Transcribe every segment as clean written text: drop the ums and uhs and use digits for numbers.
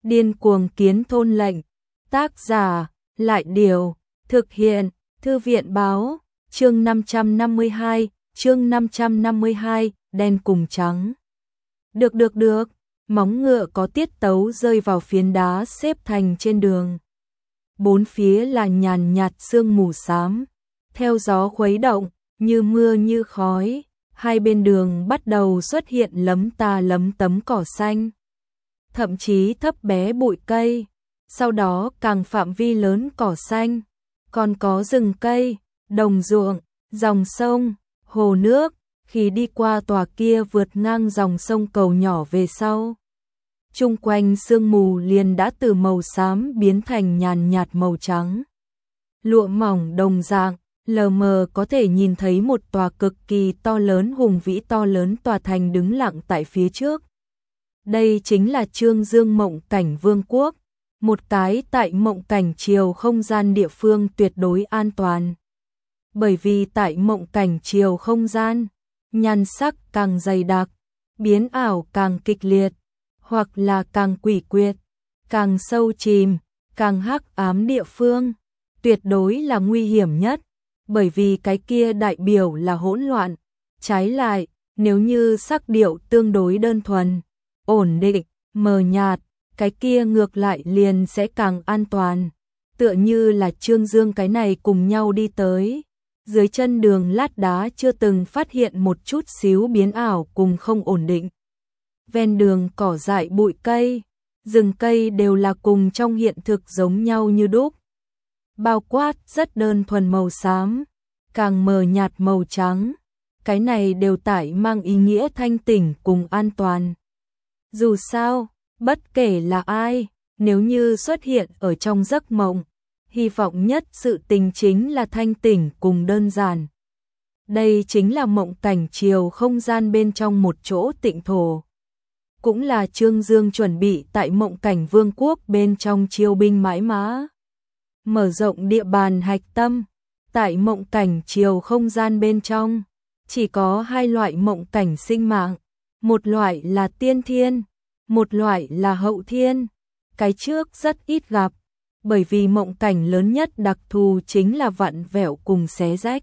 Điên cuồng kiến thôn lệnh. Tác giả, Lại Điều. Thực hiện, Thư viện báo. Chương 552, đen cùng trắng. Được. Móng ngựa có tiết tấu rơi vào phiến đá xếp thành trên đường. Bốn phía là nhàn nhạt sương mù xám, theo gió khuấy động, như mưa như khói. Hai bên đường bắt đầu xuất hiện lấm ta lấm tấm cỏ xanh, thậm chí thấp bé bụi cây, sau đó càng phạm vi lớn cỏ xanh, còn có rừng cây, đồng ruộng, dòng sông, hồ nước. Khi đi qua tòa kia vượt ngang dòng sông cầu nhỏ về sau, chung quanh sương mù liền đã từ màu xám biến thành nhàn nhạt màu trắng. Lụa mỏng đồng dạng, lờ mờ có thể nhìn thấy một tòa cực kỳ to lớn hùng vĩ to lớn tòa thành đứng lặng tại phía trước. Đây chính là Trương Dương Mộng Cảnh Vương quốc, một cái tại mộng cảnh chiều không gian địa phương tuyệt đối an toàn. Bởi vì tại mộng cảnh chiều không gian, nhan sắc càng dày đặc, biến ảo càng kịch liệt, hoặc là càng quỷ quyệt, càng sâu chìm, càng hắc ám địa phương, tuyệt đối là nguy hiểm nhất, bởi vì cái kia đại biểu là hỗn loạn. Trái lại, nếu như sắc điệu tương đối đơn thuần, ổn định, mờ nhạt, cái kia ngược lại liền sẽ càng an toàn. Tựa như là Trương Dương cái này cùng nhau đi tới, dưới chân đường lát đá chưa từng phát hiện một chút xíu biến ảo cùng không ổn định. Ven đường cỏ dại bụi cây, rừng cây đều là cùng trong hiện thực giống nhau như đúc. Bao quát rất đơn thuần màu xám, càng mờ nhạt màu trắng, cái này đều tải mang ý nghĩa thanh tỉnh cùng an toàn. Dù sao, bất kể là ai, nếu như xuất hiện ở trong giấc mộng, hy vọng nhất sự tình chính là thanh tỉnh cùng đơn giản. Đây chính là mộng cảnh chiều không gian bên trong một chỗ tịnh thổ. Cũng là Trương Dương chuẩn bị tại mộng cảnh vương quốc bên trong chiêu binh mãi mã. Mở rộng địa bàn hạch tâm, tại mộng cảnh chiều không gian bên trong, chỉ có hai loại mộng cảnh sinh mạng, một loại là tiên thiên, một loại là hậu thiên. Cái trước rất ít gặp, bởi vì mộng cảnh lớn nhất đặc thù chính là vặn vẹo cùng xé rách,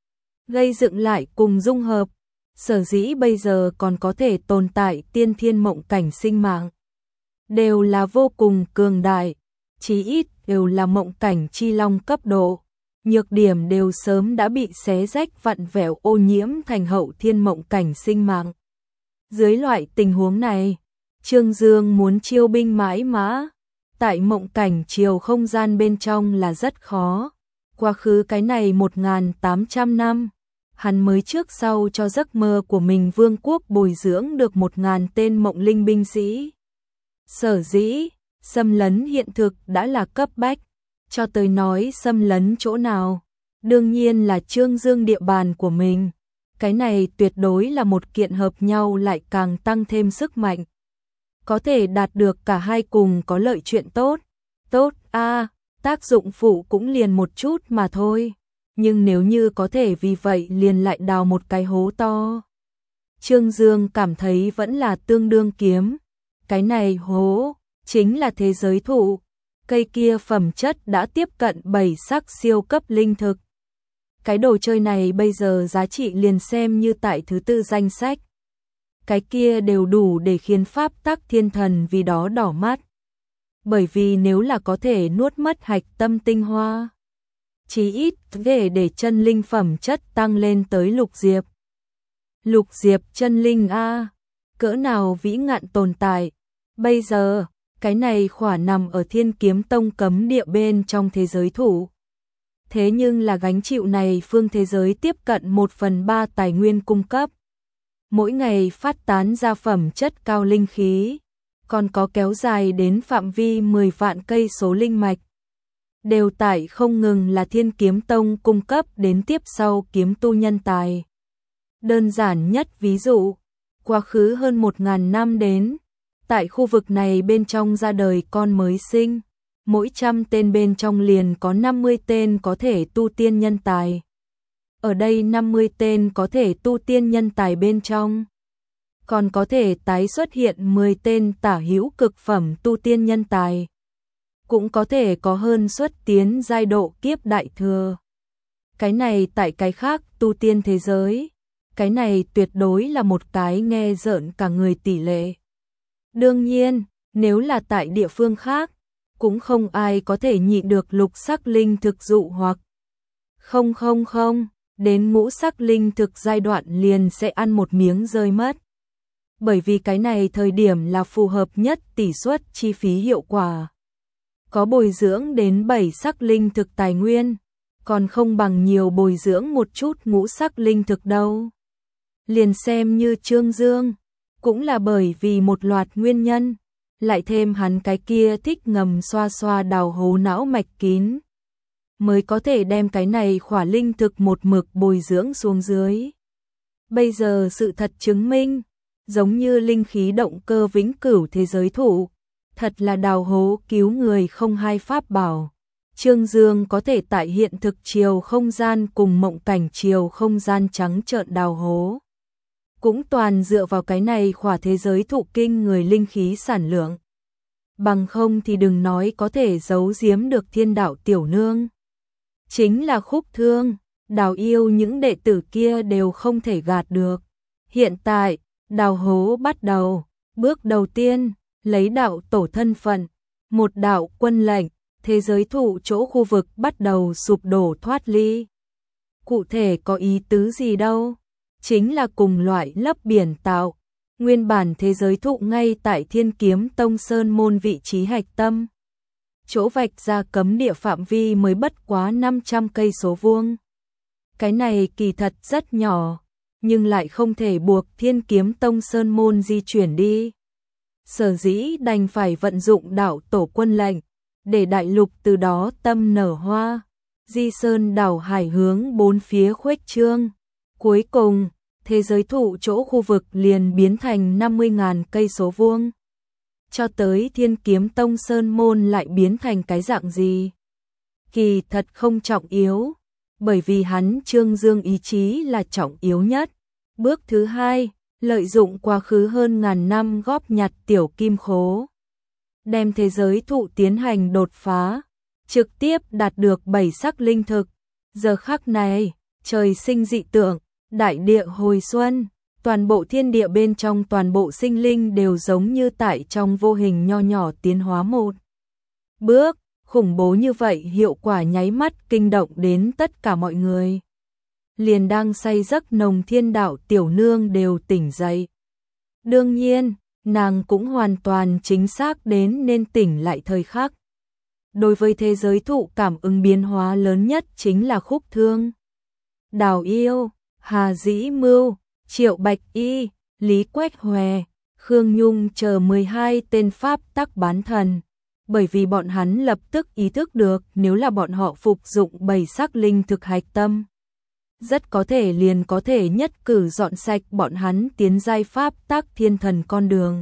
gây dựng lại cùng dung hợp. Sở dĩ bây giờ còn có thể tồn tại tiên thiên mộng cảnh sinh mạng, đều là vô cùng cường đại, chí ít đều là mộng cảnh chi long cấp độ. Nhược điểm đều sớm đã bị xé rách vặn vẹo ô nhiễm thành hậu thiên mộng cảnh sinh mạng. Dưới loại tình huống này, Trương Dương muốn chiêu binh mãi mã tại mộng cảnh chiều không gian bên trong là rất khó. Quá khứ cái này 1800 năm, hắn mới trước sau cho giấc mơ của mình vương quốc bồi dưỡng được 1000 tên mộng linh binh sĩ. Sở dĩ, xâm lấn hiện thực đã là cấp bách, cho tới nói xâm lấn chỗ nào, đương nhiên là Trương Dương địa bàn của mình. Cái này tuyệt đối là một kiện hợp nhau lại càng tăng thêm sức mạnh. Có thể đạt được cả hai cùng có lợi chuyện tốt. Tốt tác dụng phụ cũng liền một chút mà thôi. Nhưng nếu như có thể vì vậy liền lại đào một cái hố to, Trương Dương cảm thấy vẫn là tương đương kiếm. Cái này hố chính là thế giới thụ. Cây kia phẩm chất đã tiếp cận 7 sắc siêu cấp linh thực. Cái đồ chơi này bây giờ giá trị liền xem như tại thứ 4 danh sách. Cái kia đều đủ để khiến pháp tắc thiên thần vì đó đỏ mắt. Bởi vì nếu là có thể nuốt mất hạch tâm tinh hoa, chí ít để chân linh phẩm chất tăng lên tới lục diệp. Lục diệp chân linh cỡ nào vĩ ngạn tồn tại. Bây giờ, cái này khỏa nằm ở Thiên Kiếm Tông cấm địa bên trong thế giới thủ. Thế nhưng là gánh chịu này phương thế giới tiếp cận 1/3 tài nguyên cung cấp. Mỗi ngày phát tán ra phẩm chất cao linh khí, còn có kéo dài đến phạm vi 10 vạn cây số linh mạch. Đều tại không ngừng là Thiên Kiếm Tông cung cấp đến tiếp sau kiếm tu nhân tài. Đơn giản nhất ví dụ, quá khứ hơn 1000 năm đến, tại khu vực này bên trong ra đời con mới sinh, mỗi 100 tên bên trong liền có 50 tên có thể tu tiên nhân tài. Ở đây 50 tên có thể tu tiên nhân tài bên trong, còn có thể tái xuất hiện 10 tên tả hữu cực phẩm tu tiên nhân tài. Cũng có thể có hơn xuất tiến giai độ kiếp đại thừa. Cái này tại cái khác tu tiên thế giới, cái này tuyệt đối là một cái nghe rợn cả người tỷ lệ. Đương nhiên, nếu là tại địa phương khác, cũng không ai có thể nhịn được lục sắc linh thực dụ hoặc. Không, đến ngũ sắc linh thực giai đoạn liền sẽ ăn một miếng rơi mất. Bởi vì cái này thời điểm là phù hợp nhất tỷ suất chi phí hiệu quả. Có bồi dưỡng đến 7 sắc linh thực tài nguyên, còn không bằng nhiều bồi dưỡng một chút ngũ sắc linh thực đâu. Liền xem như Trương Dương, cũng là bởi vì một loạt nguyên nhân, lại thêm hắn cái kia thích ngầm xoa xoa đào hố não mạch kín, mới có thể đem cái này khỏa linh thực một mực bồi dưỡng xuống dưới. Bây giờ sự thật chứng minh, giống như linh khí động cơ vĩnh cửu thế giới thủ, thật là đào hố cứu người không hai pháp bảo. Trương Dương có thể tại hiện thực chiều không gian cùng mộng cảnh chiều không gian trắng trợn đào hố. Cũng toàn dựa vào cái này khỏa thế giới thụ kinh người linh khí sản lượng. Bằng không thì đừng nói có thể giấu giếm được thiên đạo tiểu nương. Chính là Khúc Thương, Đào Yêu những đệ tử kia đều không thể gạt được. Hiện tại, đào hố bắt đầu, bước đầu tiên, lấy đạo tổ thân phận, một đạo quân lệnh, thế giới thụ chỗ khu vực bắt đầu sụp đổ thoát ly. Cụ thể có ý tứ gì đâu? Chính là cùng loại lấp biển tạo, nguyên bản thế giới thụ ngay tại Thiên Kiếm Tông Sơn môn vị trí hạch tâm. Chỗ vạch ra cấm địa phạm vi mới bất quá 500 cây số vuông. Cái này kỳ thật rất nhỏ, nhưng lại không thể buộc Thiên Kiếm Tông Sơn môn di chuyển đi. Sở dĩ đành phải vận dụng đạo tổ quân lệnh, để đại lục từ đó tâm nở hoa, di sơn đảo hải hướng bốn phía khuếch trương. Cuối cùng, thế giới thụ chỗ khu vực liền biến thành 50.000 cây số vuông. Cho tới Thiên Kiếm Tông Sơn môn lại biến thành cái dạng gì? Kỳ thật không trọng yếu, bởi vì hắn Trương Dương ý chí là trọng yếu nhất. Bước thứ hai, lợi dụng quá khứ hơn ngàn năm góp nhặt tiểu kim khố, đem thế giới thụ tiến hành đột phá, trực tiếp đạt được 7 sắc linh thực. Giờ khắc này, trời sinh dị tượng, đại địa hồi xuân, toàn bộ thiên địa bên trong toàn bộ sinh linh đều giống như tại trong vô hình nho nhỏ tiến hóa một bước, khủng bố như vậy hiệu quả nháy mắt kinh động đến tất cả mọi người. Liền đang say giấc nồng thiên đạo tiểu nương đều tỉnh dậy. Đương nhiên, nàng cũng hoàn toàn chính xác đến nên tỉnh lại thời khắc. Đối với thế giới thụ cảm ứng biến hóa lớn nhất chính là Khúc Thương, Đào Yêu, Hà Dĩ Mưu, Triệu Bạch Y, Lý Quách Hòe, Khương Nhung chờ 12 tên pháp tắc bán thần, bởi vì bọn hắn lập tức ý thức được nếu là bọn họ phục dụng 7 sắc linh thực hạch tâm, rất có thể liền có thể nhất cử dọn sạch bọn hắn tiến giai pháp tắc thiên thần con đường.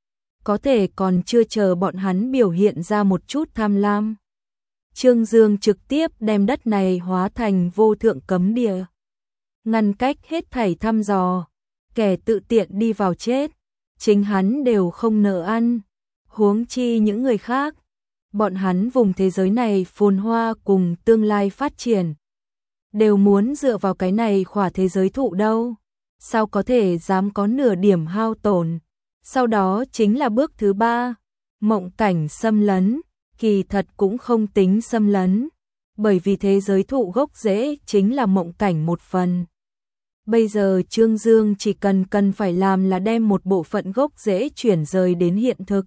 Có thể còn chưa chờ bọn hắn biểu hiện ra một chút tham lam, Trương Dương trực tiếp đem đất này hóa thành vô thượng cấm địa, ngăn cách hết thảy thăm dò, kẻ tự tiện đi vào chết, chính hắn đều không nợ ăn, huống chi những người khác. Bọn hắn vùng thế giới này phồn hoa cùng tương lai phát triển, đều muốn dựa vào cái này khỏa thế giới thụ đâu, sao có thể dám có nửa điểm hao tổn. Sau đó chính là bước thứ ba, mộng cảnh xâm lấn, kỳ thật cũng không tính xâm lấn, bởi vì thế giới thụ gốc rễ chính là mộng cảnh một phần. Bây giờ Trương Dương chỉ cần phải làm là đem một bộ phận gốc rễ chuyển rời đến hiện thực.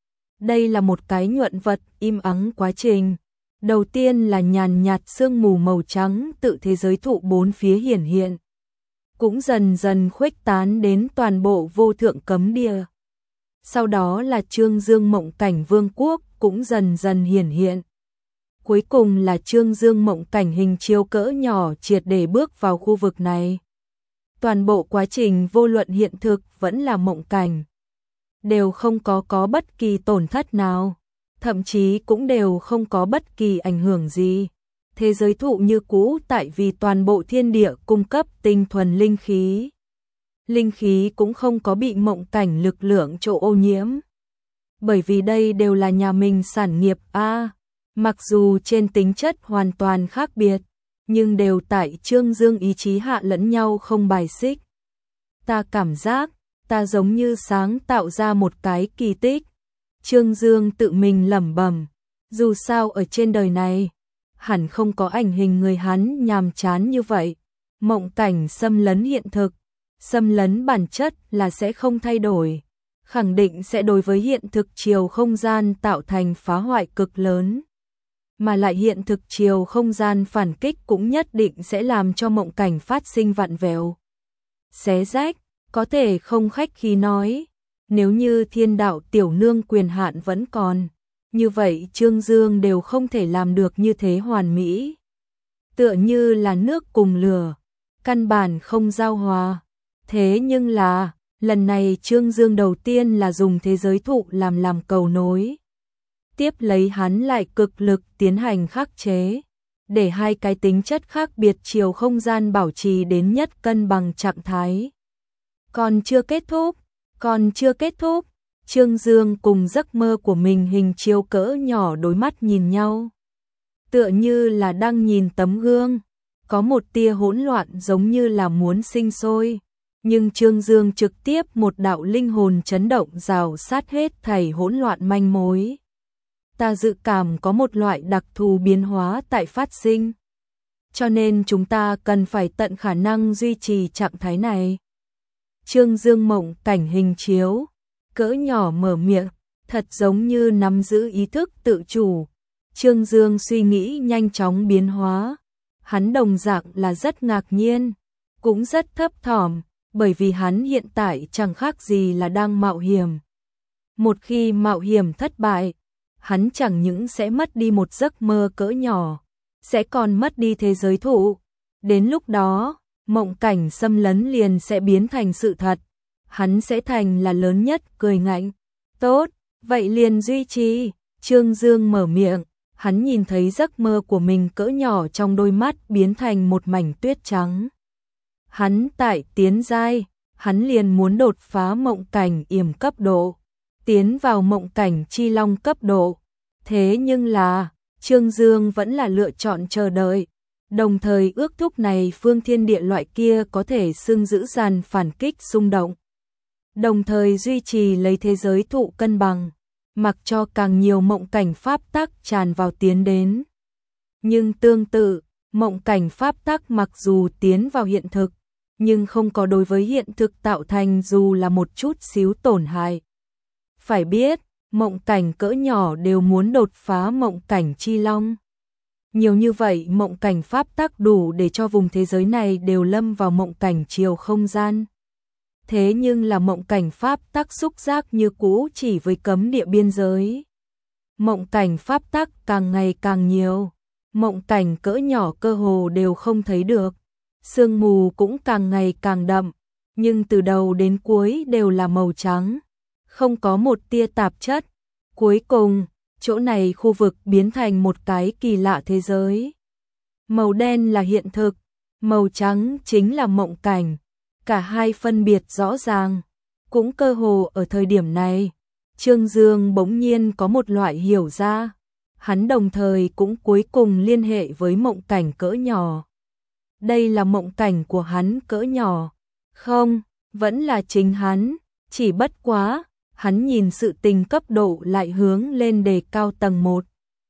Đây là một cái nhuận vật im ắng quá trình. Đầu tiên là nhàn nhạt sương mù màu trắng tự thế giới thụ bốn phía hiển hiện, cũng dần dần khuếch tán đến toàn bộ vô thượng cấm địa. Sau đó là Trương Dương mộng cảnh vương quốc cũng dần dần hiển hiện. Cuối cùng là Trương Dương mộng cảnh hình chiếu cỡ nhỏ triệt để bước vào khu vực này. Toàn bộ quá trình vô luận hiện thực vẫn là mộng cảnh, đều không có bất kỳ tổn thất nào, thậm chí cũng đều không có bất kỳ ảnh hưởng gì. Thế giới thụ như cũ tại vì toàn bộ thiên địa cung cấp tinh thuần linh khí. linh khí cũng không có bị mộng cảnh lực lượng chỗ ô nhiễm. Bởi vì đây đều là nhà mình sản nghiệp a, mặc dù trên tính chất hoàn toàn khác biệt, nhưng đều tại Trương Dương ý chí hạ lẫn nhau không bài xích. Ta cảm giác, ta giống như sáng tạo ra một cái kỳ tích. Trương Dương tự mình lẩm bẩm, dù sao ở trên đời này, hẳn không có ảnh hình người hắn nhàm chán như vậy. Mộng cảnh xâm lấn hiện thực, xâm lấn bản chất là sẽ không thay đổi, khẳng định sẽ đối với hiện thực chiều không gian tạo thành phá hoại cực lớn. Mà lại hiện thực chiều không gian phản kích cũng nhất định sẽ làm cho mộng cảnh phát sinh vặn vẹo, xé rách, có thể không khách khí nói. Nếu như thiên đạo tiểu nương quyền hạn vẫn còn, như vậy Trương Dương đều không thể làm được như thế hoàn mỹ. Tựa như là nước cùng lửa, căn bản không giao hòa. Thế nhưng là, lần này Trương Dương đầu tiên là dùng thế giới thụ làm cầu nối. Tiếp lấy hắn lại cực lực tiến hành khắc chế, để hai cái tính chất khác biệt chiều không gian bảo trì đến nhất cân bằng trạng thái. Còn chưa kết thúc, Trương Dương cùng giấc mơ của mình hình chiếu cỡ nhỏ đối mắt nhìn nhau. Tựa như là đang nhìn tấm gương, có một tia hỗn loạn giống như là muốn sinh sôi. Nhưng Trương Dương trực tiếp một đạo linh hồn chấn động rào sát hết thảy hỗn loạn manh mối. Ta dự cảm có một loại đặc thù biến hóa tại phát sinh. Cho nên chúng ta cần phải tận khả năng duy trì trạng thái này. Trương Dương mộng cảnh hình chiếu, cỡ nhỏ mở miệng, thật giống như nắm giữ ý thức tự chủ. Trương Dương suy nghĩ nhanh chóng biến hóa. Hắn đồng dạng là rất ngạc nhiên, cũng rất thấp thỏm, bởi vì hắn hiện tại chẳng khác gì là đang mạo hiểm. Một khi mạo hiểm thất bại, hắn chẳng những sẽ mất đi một giấc mơ cỡ nhỏ, sẽ còn mất đi thế giới thụ. Đến lúc đó, mộng cảnh xâm lấn liền sẽ biến thành sự thật. Hắn sẽ thành là lớn nhất cười ngạnh. Tốt, vậy liền duy trì. Trương Dương mở miệng, hắn nhìn thấy giấc mơ của mình cỡ nhỏ trong đôi mắt biến thành một mảnh tuyết trắng. Hắn tại tiến giai, hắn liền muốn đột phá mộng cảnh yểm cấp độ, tiến vào mộng cảnh chi long cấp độ. Thế nhưng là, Trương Dương vẫn là lựa chọn chờ đợi, đồng thời ước thúc này phương thiên địa loại kia có thể xưng giữ dàn phản kích xung động. Đồng thời duy trì lấy thế giới thụ cân bằng, mặc cho càng nhiều mộng cảnh pháp tắc tràn vào tiến đến. Nhưng tương tự, mộng cảnh pháp tắc mặc dù tiến vào hiện thực, nhưng không có đối với hiện thực tạo thành dù là một chút xíu tổn hại. Phải biết, mộng cảnh cỡ nhỏ đều muốn đột phá mộng cảnh chi long. Nhiều như vậy mộng cảnh pháp tắc đủ để cho vùng thế giới này đều lâm vào mộng cảnh chiều không gian. Thế nhưng là mộng cảnh pháp tắc xúc giác như cũ chỉ với cấm địa biên giới. Mộng cảnh pháp tắc càng ngày càng nhiều, mộng cảnh cỡ nhỏ cơ hồ đều không thấy được. Sương mù cũng càng ngày càng đậm, nhưng từ đầu đến cuối đều là màu trắng, không có một tia tạp chất. Cuối cùng, chỗ này khu vực biến thành một cái kỳ lạ thế giới. Màu đen là hiện thực, màu trắng chính là mộng cảnh, cả hai phân biệt rõ ràng. Cũng cơ hồ ở thời điểm này, Trương Dương bỗng nhiên có một loại hiểu ra. Hắn đồng thời cũng cuối cùng liên hệ với mộng cảnh cỡ nhỏ. Đây là mộng cảnh của hắn cỡ nhỏ. Không, vẫn là chính hắn, chỉ bất quá, hắn nhìn sự tình cấp độ lại hướng lên đề cao tầng 1.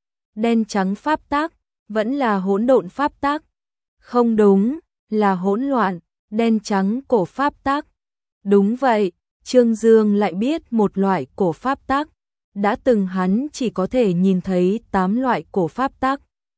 Đen trắng pháp tắc, vẫn là hỗn độn pháp tắc. Không đúng, là hỗn loạn, đen trắng cổ pháp tắc. Đúng vậy, Trương Dương lại biết một loại cổ pháp tắc. Đã từng hắn chỉ có thể nhìn thấy 8 loại cổ pháp tắc.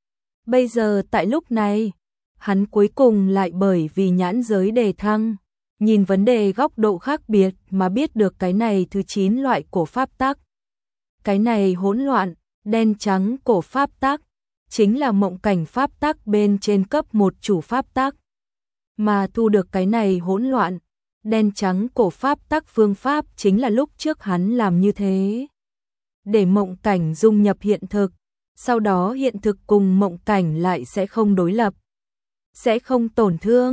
Bây giờ tại lúc này, hắn cuối cùng lại bởi vì nhãn giới đề thăng, nhìn vấn đề góc độ khác biệt mà biết được cái này thứ 9 loại cổ pháp tắc. Cái này hỗn loạn, đen trắng cổ pháp tắc, chính là mộng cảnh pháp tắc bên trên cấp 1 chủ pháp tắc. Mà thu được cái này hỗn loạn, đen trắng cổ pháp tắc phương pháp chính là lúc trước hắn làm như thế. Để mộng cảnh dung nhập hiện thực, sau đó hiện thực cùng mộng cảnh lại sẽ không đối lập, sẽ không tổn thương,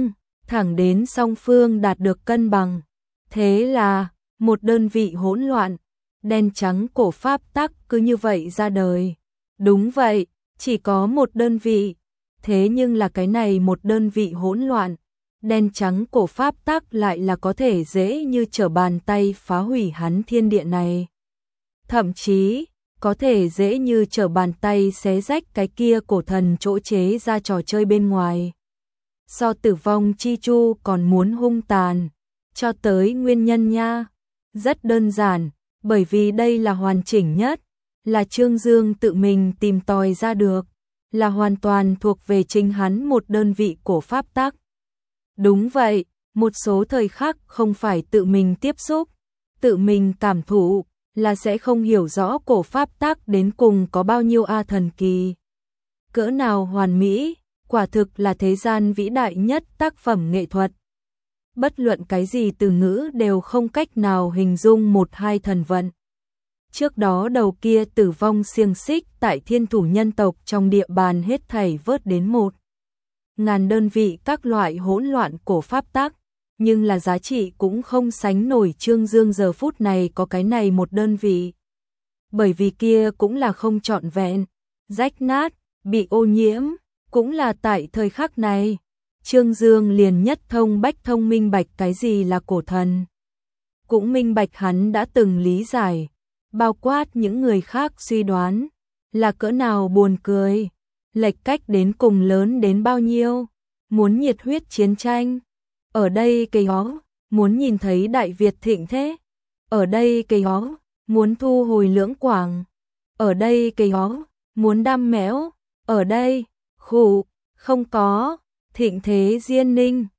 thẳng đến song phương đạt được cân bằng. Thế là, một đơn vị hỗn loạn, đen trắng cổ pháp tắc cứ như vậy ra đời. Đúng vậy, chỉ có một đơn vị, thế nhưng là cái này một đơn vị hỗn loạn, đen trắng cổ pháp tắc lại là có thể dễ như trở bàn tay phá hủy hắn thiên địa này. Thậm chí, có thể dễ như trở bàn tay xé rách cái kia cổ thần chỗ chế ra trò chơi bên ngoài. So tử vong chi chu còn muốn hung tàn, cho tới nguyên nhân nha. Rất đơn giản, bởi vì đây là hoàn chỉnh nhất, là Trương Dương tự mình tìm tòi ra được, là hoàn toàn thuộc về chính hắn một đơn vị cổ pháp tắc. Đúng vậy, một số thời khắc không phải tự mình tiếp xúc, tự mình cảm thụ, là sẽ không hiểu rõ cổ pháp tắc đến cùng có bao nhiêu thần kỳ. Cỡ nào hoàn mỹ, quả thực là thế gian vĩ đại nhất tác phẩm nghệ thuật. Bất luận cái gì từ ngữ đều không cách nào hình dung một hai thần vận. Trước đó đầu kia tử vong xiềng xích tại thiên thủ nhân tộc trong địa bàn hết thảy vớt đến 1.000 đơn vị các loại hỗn loạn cổ pháp tắc, nhưng là giá trị cũng không sánh nổi Trương Dương giờ phút này có cái này một đơn vị. Bởi vì kia cũng là không trọn vẹn, rách nát, bị ô nhiễm, cũng là tại thời khắc này. Trương Dương liền nhất thông bách thông minh bạch cái gì là cổ thần. Cũng minh bạch hắn đã từng lý giải, bao quát những người khác suy đoán, là cỡ nào buồn cười, lệch cách đến cùng lớn đến bao nhiêu, muốn nhiệt huyết chiến tranh. Ở đây cây hó, muốn nhìn thấy Đại Việt thịnh thế. Ở đây cây hó, muốn thu hồi Lưỡng Quảng. Ở đây cây hó, muốn đam mẽo. Ở đây, khủ, không có, thịnh thế Diên Ninh.